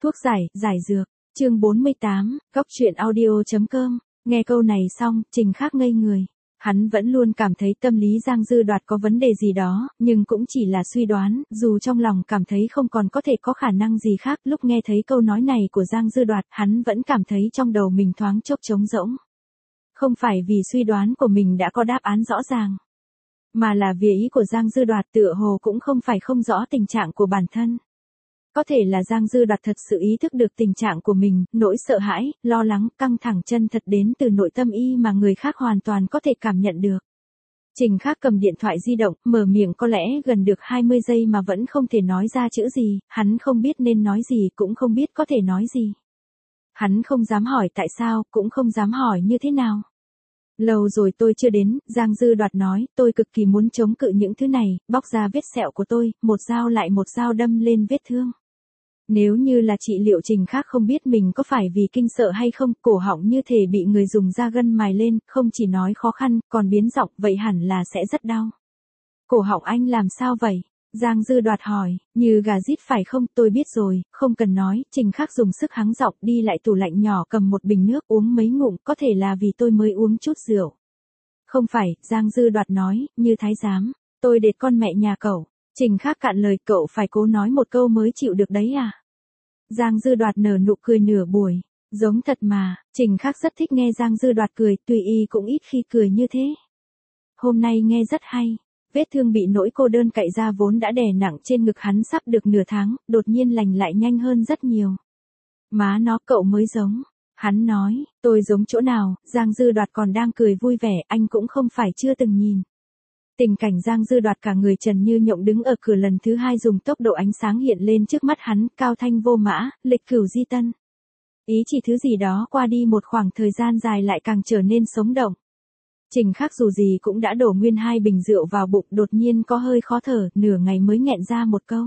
Thuốc giải dược, chương 48, góc truyện audio.com, nghe câu này xong, Trình Khắc ngây người. Hắn vẫn luôn cảm thấy tâm lý Giang Dư Đoạt có vấn đề gì đó, nhưng cũng chỉ là suy đoán, dù trong lòng cảm thấy không còn có thể có khả năng gì khác. Lúc nghe thấy câu nói này của Giang Dư Đoạt, hắn vẫn cảm thấy trong đầu mình thoáng chốc trống rỗng. Không phải vì suy đoán của mình đã có đáp án rõ ràng, mà là vì ý của Giang Dư Đoạt tựa hồ cũng không phải không rõ tình trạng của bản thân. Có thể là Giang Dư Đoạt thật sự ý thức được tình trạng của mình, nỗi sợ hãi, lo lắng, căng thẳng chân thật đến từ nội tâm y mà người khác hoàn toàn có thể cảm nhận được. Trình Khắc cầm điện thoại di động, mở miệng có lẽ gần được 20 giây mà vẫn không thể nói ra chữ gì, hắn không biết nên nói gì cũng không biết có thể nói gì. Hắn không dám hỏi tại sao, cũng không dám hỏi như thế nào. Lâu rồi tôi chưa đến, Giang Dư Đoạt nói, tôi cực kỳ muốn chống cự những thứ này, bóc ra vết sẹo của tôi, một dao lại một dao đâm lên vết thương. Nếu như là trị liệu Trình Khắc không biết mình có phải vì kinh sợ hay không, cổ họng như thể bị người dùng da gân mài lên, không chỉ nói khó khăn, còn biến giọng, vậy hẳn là sẽ rất đau. Cổ họng anh làm sao vậy? Giang Dư Đoạt hỏi, như gà rít phải không, tôi biết rồi, không cần nói. Trình Khắc dùng sức hắng giọng đi lại tủ lạnh nhỏ cầm một bình nước uống mấy ngụm, có thể là vì tôi mới uống chút rượu. Không phải, Giang Dư Đoạt nói, như thái giám, tôi đệt con mẹ nhà cậu. Trình Khắc cạn lời, cậu phải cố nói một câu mới chịu được đấy à? Giang Dư Đoạt nở nụ cười nửa buổi, giống thật mà. Trình Khắc rất thích nghe Giang Dư Đoạt cười, tuy y cũng ít khi cười như thế. Hôm nay nghe rất hay. Vết thương bị nỗi cô đơn cạy ra vốn đã đè nặng trên ngực hắn sắp được nửa tháng, đột nhiên lành lại nhanh hơn rất nhiều. Má nó, cậu mới giống. Hắn nói, tôi giống chỗ nào? Giang Dư Đoạt còn đang cười vui vẻ, anh cũng không phải chưa từng nhìn. Tình cảnh Giang Dư Đoạt cả người trần như nhộng đứng ở cửa lần thứ hai dùng tốc độ ánh sáng hiện lên trước mắt hắn, cao thanh vô mã, lịch cửu di tân. Ý chỉ thứ gì đó qua đi một khoảng thời gian dài lại càng trở nên sống động. Trình Khắc dù gì cũng đã đổ nguyên 2 bình rượu vào bụng, đột nhiên có hơi khó thở, nửa ngày mới nghẹn ra một câu.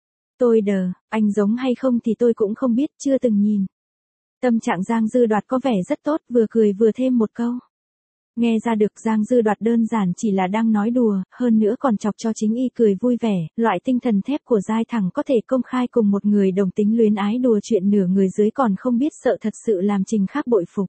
Tôi đờ, anh giống hay không thì tôi cũng không biết, chưa từng nhìn. Tâm trạng Giang Dư Đoạt có vẻ rất tốt, vừa cười vừa thêm một câu. Nghe ra được Giang Dư Đoạt đơn giản chỉ là đang nói đùa, hơn nữa còn chọc cho chính y cười vui vẻ, loại tinh thần thép của giai thẳng có thể công khai cùng một người đồng tính luyến ái đùa chuyện nửa người dưới còn không biết sợ thật sự làm Trình Khắc bội phục.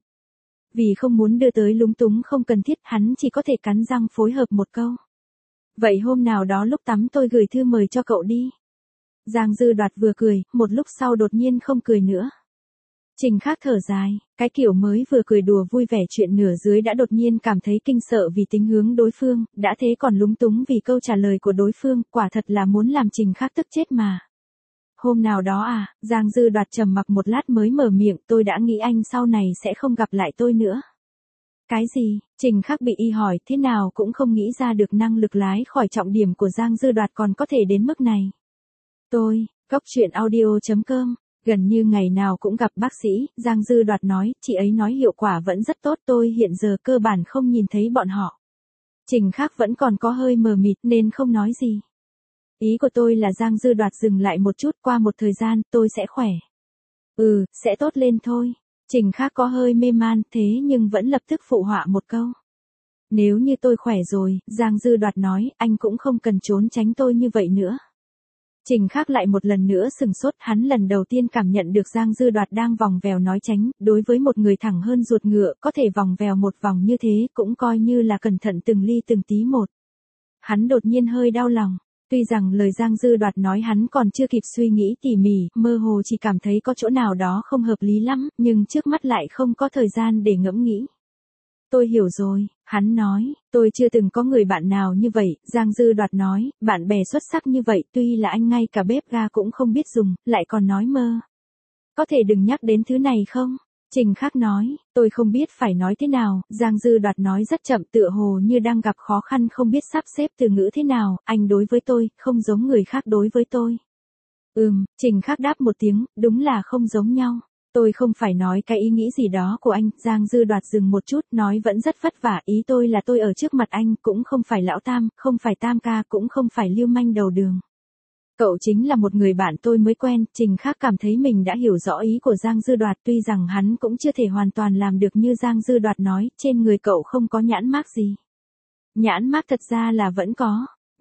Vì không muốn đưa tới lúng túng không cần thiết, hắn chỉ có thể cắn răng phối hợp một câu. Vậy hôm nào đó lúc tắm tôi gửi thư mời cho cậu đi. Giang Dư Đoạt vừa cười, một lúc sau đột nhiên không cười nữa. Trình Khắc thở dài, cái kiểu mới vừa cười đùa vui vẻ chuyện nửa dưới đã đột nhiên cảm thấy kinh sợ vì tính hướng đối phương, đã thế còn lúng túng vì câu trả lời của đối phương, quả thật là muốn làm Trình Khắc tức chết mà. Hôm nào đó à? Giang Dư Đoạt trầm mặc một lát mới mở miệng, tôi đã nghĩ anh sau này sẽ không gặp lại tôi nữa. Cái gì? Trình Khắc bị y hỏi, thế nào cũng không nghĩ ra được năng lực lái khỏi trọng điểm của Giang Dư Đoạt còn có thể đến mức này. Tôi, góc truyện audio.com, gần như ngày nào cũng gặp bác sĩ, Giang Dư Đoạt nói, chị ấy nói hiệu quả vẫn rất tốt, tôi hiện giờ cơ bản không nhìn thấy bọn họ. Trình Khắc vẫn còn có hơi mờ mịt nên không nói gì. Ý của tôi là Giang Dư Đoạt dừng lại một chút, qua một thời gian, tôi sẽ khỏe. Sẽ tốt lên thôi. Trình Khắc có hơi mê man, thế nhưng vẫn lập tức phụ họa một câu. Nếu như tôi khỏe rồi, Giang Dư Đoạt nói, anh cũng không cần trốn tránh tôi như vậy nữa. Trình Khắc lại một lần nữa sừng sốt, hắn lần đầu tiên cảm nhận được Giang Dư Đoạt đang vòng vèo nói tránh, đối với một người thẳng hơn ruột ngựa, có thể vòng vèo một vòng như thế, cũng coi như là cẩn thận từng ly từng tí một. Hắn đột nhiên hơi đau lòng. Tuy rằng lời Giang Dư Đoạt nói hắn còn chưa kịp suy nghĩ tỉ mỉ, mơ hồ chỉ cảm thấy có chỗ nào đó không hợp lý lắm, nhưng trước mắt lại không có thời gian để ngẫm nghĩ. Tôi hiểu rồi, hắn nói, tôi chưa từng có người bạn nào như vậy. Giang Dư Đoạt nói, bạn bè xuất sắc như vậy, tuy là anh ngay cả bếp ga cũng không biết dùng, lại còn nói mơ. Có thể đừng nhắc đến thứ này không? Trình Khắc nói, tôi không biết phải nói thế nào. Giang Dư Đoạt nói rất chậm, tựa hồ như đang gặp khó khăn không biết sắp xếp từ ngữ thế nào. Anh đối với tôi, không giống người khác đối với tôi. Trình Khắc đáp một tiếng, đúng là không giống nhau. Tôi không phải nói cái ý nghĩ gì đó của anh. Giang Dư Đoạt dừng một chút, nói vẫn rất vất vả, ý tôi là tôi ở trước mặt anh, cũng không phải lão tam, không phải tam ca, cũng không phải lưu manh đầu đường. Cậu chính là một người bạn tôi mới quen. Trình Khắc cảm thấy mình đã hiểu rõ ý của Giang Dư Đoạt, tuy rằng hắn cũng chưa thể hoàn toàn làm được như Giang Dư Đoạt nói, trên người cậu không có nhãn mác gì. Nhãn mác thật ra là vẫn có,